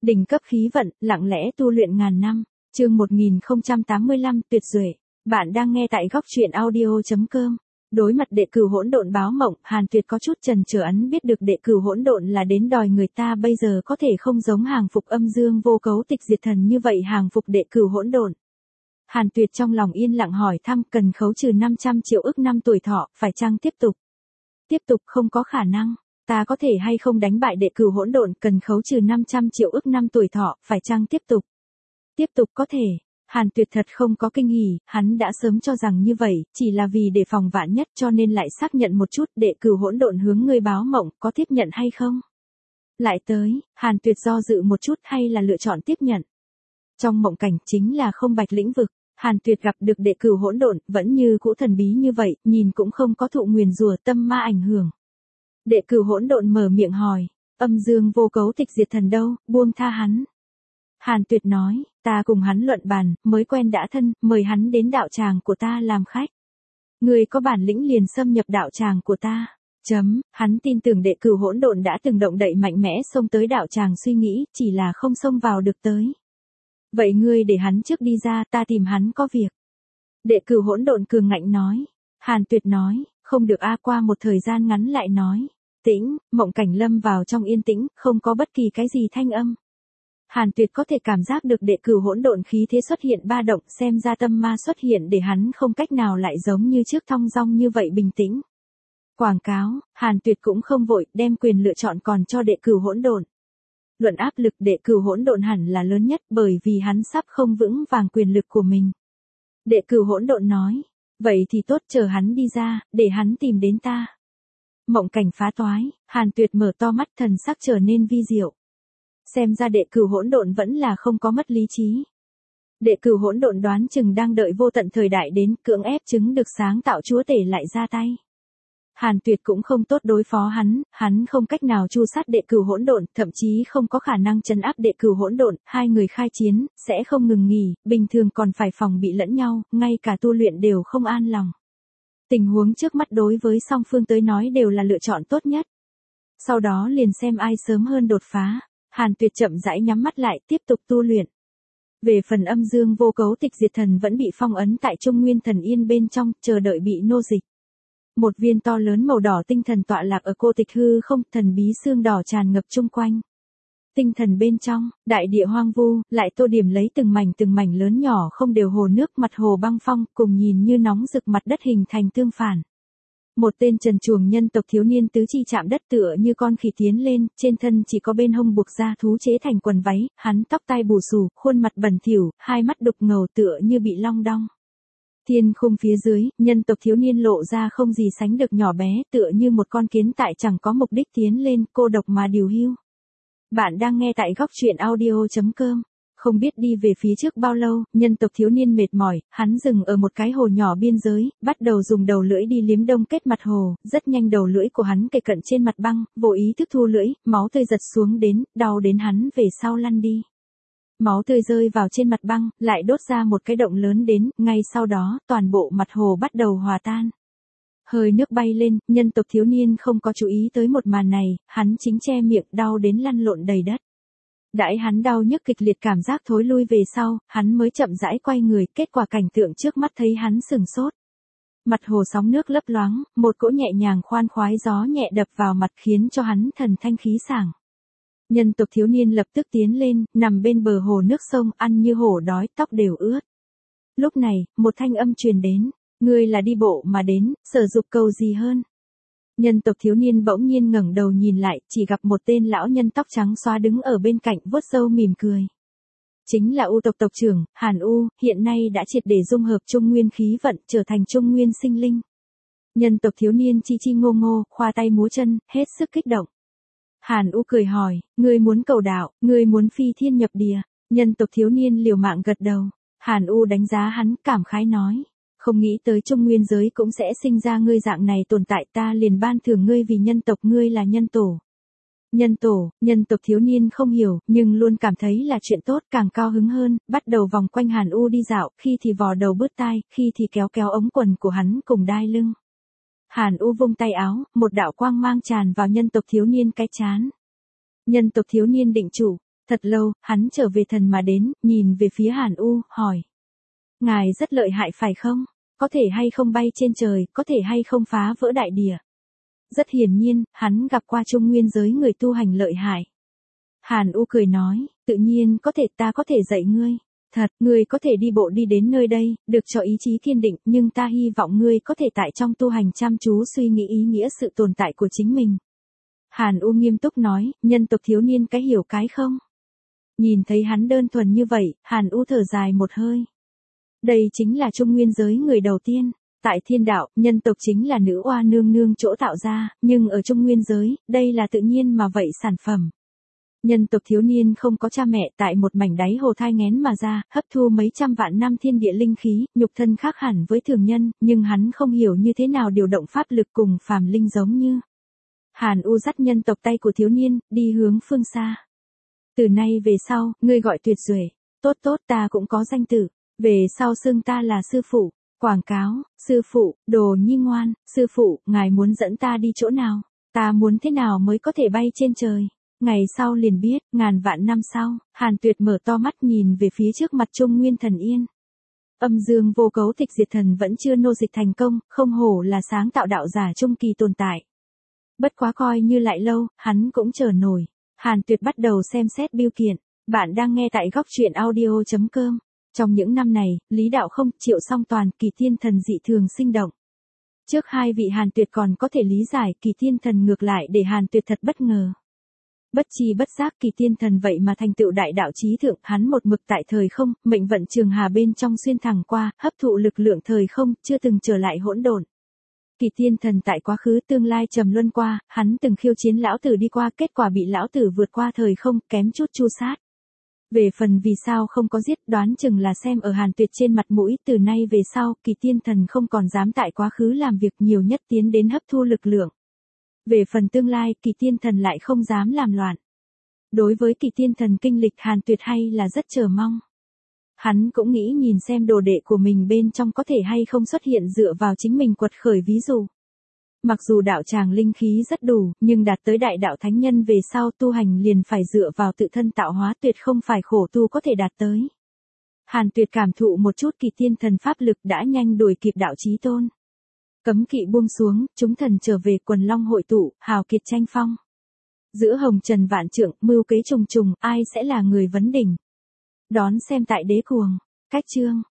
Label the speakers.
Speaker 1: Đỉnh cấp khí vận, lặng lẽ tu luyện ngàn năm. Chương 1085 tuyệt duệ. Bạn đang nghe tại góc truyện audio.com. Đối mặt đệ cửu hỗn độn báo mộng, Hàn Tuyệt có chút chần chừ, ấn biết được đệ cửu hỗn độn là đến đòi người ta bây giờ có thể không giống hàng phục âm dương vô cấu tịch diệt thần như vậy hàng phục đệ cửu hỗn độn. Hàn Tuyệt trong lòng yên lặng hỏi thăm, cần khấu trừ 500 triệu ức năm tuổi thọ, phải chăng tiếp tục? Tiếp tục không có khả năng. Ta có thể hay không đánh bại đệ cửu hỗn độn, cần khấu trừ 500 triệu ức năm tuổi thọ, phải chăng tiếp tục? Tiếp tục có thể. Hàn Tuyệt thật không có kinh hỉ, hắn đã sớm cho rằng như vậy, chỉ là vì để phòng vạn nhất cho nên lại xác nhận một chút, đệ cửu hỗn độn hướng ngươi báo mộng, có tiếp nhận hay không? Lại tới, Hàn Tuyệt do dự một chút hay là lựa chọn tiếp nhận. Trong mộng cảnh chính là không bạch lĩnh vực, Hàn Tuyệt gặp được đệ cửu hỗn độn, vẫn như cũ thần bí như vậy, nhìn cũng không có thụ nguyền rủa tâm ma ảnh hưởng. Đệ cửu hỗn độn mở miệng hỏi, âm dương vô cấu tịch diệt thần đâu, buông tha hắn. Hàn Tuyệt nói, ta cùng hắn luận bàn, mới quen đã thân, mời hắn đến đạo tràng của ta làm khách. Người có bản lĩnh liền xâm nhập đạo tràng của ta. Hắn tin tưởng đệ cửu hỗn độn đã từng động đậy mạnh mẽ xông tới đạo tràng suy nghĩ, chỉ là không xông vào được tới. Vậy ngươi để hắn trước đi ra, ta tìm hắn có việc. Đệ cửu hỗn độn cường ngạnh nói. Hàn Tuyệt nói, không được a. Qua một thời gian ngắn lại nói. Tĩnh, mộng cảnh lâm vào trong yên tĩnh, không có bất kỳ cái gì thanh âm. Hàn Tuyệt có thể cảm giác được đệ cửu hỗn độn khí thế xuất hiện ba động, xem ra tâm ma xuất hiện để hắn không cách nào lại giống như trước thong dong như vậy bình tĩnh. Quảng cáo, Hàn Tuyệt cũng không vội, đem quyền lựa chọn còn cho đệ cửu hỗn độn. Luận áp lực đệ cửu hỗn độn hẳn là lớn nhất bởi vì hắn sắp không vững vàng quyền lực của mình. Đệ cửu hỗn độn nói, vậy thì tốt, chờ hắn đi ra, để hắn tìm đến ta. Mộng cảnh phá toái, Hàn Tuyệt mở to mắt, thần sắc trở nên vi diệu. Xem ra đệ cửu hỗn độn vẫn là không có mất lý trí. Đệ cửu hỗn độn đoán chừng đang đợi vô tận thời đại đến, cưỡng ép chứng được sáng tạo chúa tể lại ra tay. Hàn Tuyệt cũng không tốt đối phó hắn không cách nào tru sát đệ cửu hỗn độn, thậm chí không có khả năng trấn áp đệ cửu hỗn độn, hai người khai chiến, sẽ không ngừng nghỉ, bình thường còn phải phòng bị lẫn nhau, ngay cả tu luyện đều không an lòng. Tình huống trước mắt đối với song phương tới nói đều là lựa chọn tốt nhất. Sau đó liền xem ai sớm hơn đột phá. Hàn Tuyệt chậm rãi nhắm mắt lại, tiếp tục tu luyện. Về phần âm dương vô cấu tịch diệt thần vẫn bị phong ấn tại Trung Nguyên Thần Yên bên trong, chờ đợi bị nô dịch. Một viên to lớn màu đỏ tinh thần tọa lạc ở cô tịch hư không, thần bí xương đỏ tràn ngập chung quanh. Tinh thần bên trong, đại địa hoang vu, lại tô điểm lấy từng mảnh lớn nhỏ không đều hồ nước, mặt hồ băng phong, cùng nhìn như nóng rực mặt đất hình thành tương phản. Một tên trần truồng nhân tộc thiếu niên tứ chi chạm đất tựa như con khỉ tiến lên, trên thân chỉ có bên hông buộc da thú chế thành quần váy, hắn tóc tai bù xù, khuôn mặt bẩn thỉu, hai mắt đục ngầu tựa như bị long đong. Thiên khung phía dưới, nhân tộc thiếu niên lộ ra không gì sánh được nhỏ bé, tựa như một con kiến tại chẳng có mục đích tiến lên, cô độc mà điều hưu. Bạn đang nghe tại góc truyện audio.com. Không biết đi về phía trước bao lâu, nhân tộc thiếu niên mệt mỏi, hắn dừng ở một cái hồ nhỏ biên giới, bắt đầu dùng đầu lưỡi đi liếm đông kết mặt hồ, rất nhanh đầu lưỡi của hắn kề cận trên mặt băng, vô ý thức thu lưỡi, máu tươi giật xuống đến, đau đến hắn về sau lăn đi. Máu tươi rơi vào trên mặt băng, lại đốt ra một cái động lớn đến, ngay sau đó, toàn bộ mặt hồ bắt đầu hòa tan. Hơi nước bay lên, nhân tộc thiếu niên không có chú ý tới một màn này, hắn chính che miệng đau đến lăn lộn đầy đất. Đãi hắn đau nhức kịch liệt cảm giác thối lui về sau, hắn mới chậm rãi quay người, kết quả cảnh tượng trước mắt thấy hắn sừng sốt. Mặt hồ sóng nước lấp loáng, một cỗ nhẹ nhàng khoan khoái gió nhẹ đập vào mặt khiến cho hắn thần thanh khí sảng. Nhân tộc thiếu niên lập tức tiến lên, nằm bên bờ hồ nước sông, ăn như hổ đói, tóc đều ướt. Lúc này, một thanh âm truyền đến, ngươi là đi bộ mà đến, sở dục cầu gì hơn? Nhân tộc thiếu niên bỗng nhiên ngẩng đầu nhìn lại, chỉ gặp một tên lão nhân tóc trắng xóa đứng ở bên cạnh, vuốt râu mỉm cười. Chính là U tộc tộc trưởng, Hàn U, hiện nay đã triệt để dung hợp Trung Nguyên khí vận, trở thành Trung Nguyên sinh linh. Nhân tộc thiếu niên chi chi ngô ngô, khoa tay múa chân, hết sức kích động. Hàn U cười hỏi, ngươi muốn cầu đạo, ngươi muốn phi thiên nhập địa. Nhân tộc thiếu niên liều mạng gật đầu. Hàn U đánh giá hắn, cảm khái nói. Không nghĩ tới Trung Nguyên giới cũng sẽ sinh ra ngươi dạng này tồn tại, ta liền ban thưởng ngươi vì nhân tộc, ngươi là nhân tổ. Nhân tộc thiếu niên không hiểu, nhưng luôn cảm thấy là chuyện tốt, càng cao hứng hơn, bắt đầu vòng quanh Hàn U đi dạo, khi thì vò đầu bứt tai, khi thì kéo kéo ống quần của hắn cùng đai lưng. Hàn U vung tay áo, một đạo quang mang tràn vào nhân tộc thiếu niên cái chán. Nhân tộc thiếu niên định chủ, Thật lâu, hắn trở về thần mà đến, nhìn về phía Hàn U, hỏi. Ngài rất lợi hại phải không? Có thể hay không bay trên trời, có thể hay không phá vỡ đại địa? Rất hiển nhiên, hắn gặp qua Trung Nguyên giới người tu hành lợi hại. Hàn U cười nói, tự nhiên có thể, ta có thể dạy ngươi. Thật, ngươi có thể đi bộ đi đến nơi đây, được cho ý chí kiên định, nhưng ta hy vọng ngươi có thể tại trong tu hành chăm chú suy nghĩ ý nghĩa sự tồn tại của chính mình. Hàn U nghiêm túc nói, nhân tộc thiếu niên cái hiểu cái không? Nhìn thấy hắn đơn thuần như vậy, Hàn U thở dài một hơi. Đây chính là Trung Nguyên giới người đầu tiên. Tại thiên đạo, nhân tộc chính là nữ oa nương nương chỗ tạo ra, nhưng ở Trung Nguyên giới, đây là tự nhiên mà vậy sản phẩm. Nhân tộc thiếu niên không có cha mẹ tại một mảnh đáy hồ thai nghén mà ra, hấp thu mấy trăm vạn năm thiên địa linh khí, nhục thân khác hẳn với thường nhân, nhưng hắn không hiểu như thế nào điều động pháp lực cùng phàm linh giống như. Hàn U dắt nhân tộc tay của thiếu niên, đi hướng phương xa. Từ nay về sau, ngươi gọi Tuyệt Duệ, tốt tốt ta cũng có danh tử, về sau xưng ta là sư phụ. Quảng cáo, sư phụ, đồ nhi ngoan, sư phụ, ngài muốn dẫn ta đi chỗ nào, ta muốn thế nào mới có thể bay trên trời. Ngày sau liền biết, ngàn vạn năm sau, Hàn Tuyệt mở to mắt nhìn về phía trước mặt Trung Nguyên Thần Yên. Âm dương vô cấu tịch diệt thần vẫn chưa nô dịch thành công, không hổ là sáng tạo đạo giả trung kỳ tồn tại. Bất quá coi như lại lâu, hắn cũng chờ nổi. Hàn Tuyệt bắt đầu xem xét bưu kiện. Bạn đang nghe tại góc truyện audio.com. Trong những năm này, Lý Đạo Không, Triệu Song Toàn, Kỳ Thiên Thần dị thường sinh động. Trước hai vị Hàn Tuyệt còn có thể lý giải, Kỳ Thiên Thần ngược lại để Hàn Tuyệt thật bất ngờ. Bất chi bất giác Kỳ Thiên Thần vậy mà thành tựu đại đạo chí thượng, hắn một mực tại thời không, mệnh vận trường hà bên trong xuyên thẳng qua, hấp thụ lực lượng thời không, chưa từng trở lại hỗn độn. Kỳ Thiên Thần tại quá khứ tương lai trầm luân qua, hắn từng khiêu chiến lão tử đi qua, kết quả bị lão tử vượt qua thời không, kém chút chu sát. Về phần vì sao không có giết, đoán chừng là xem ở Hàn Tuyệt trên mặt mũi, từ nay về sau, Kỳ Thiên Thần không còn dám tại quá khứ làm việc, nhiều nhất tiến đến hấp thu lực lượng. Về phần tương lai, Kỳ Thiên Thần lại không dám làm loạn. Đối với Kỳ Thiên Thần kinh lịch, Hàn Tuyệt hay là rất chờ mong. Hắn cũng nghĩ nhìn xem đồ đệ của mình bên trong có thể hay không xuất hiện dựa vào chính mình quật khởi ví dụ. Mặc dù đạo tràng linh khí rất đủ, nhưng đạt tới đại đạo thánh nhân về sau tu hành liền phải dựa vào tự thân tạo hóa, tuyệt không phải khổ tu có thể đạt tới. Hàn Tuyệt cảm thụ một chút Kỳ Thiên Thần pháp lực đã nhanh đuổi kịp đạo chí tôn. Cấm kỵ buông xuống, chúng thần trở về, quần long hội tụ, hào kiệt tranh phong. Giữa hồng trần vạn trượng, mưu kế trùng trùng, ai sẽ là người vấn đỉnh? Đón xem tại Đế Cuồng. Cách chương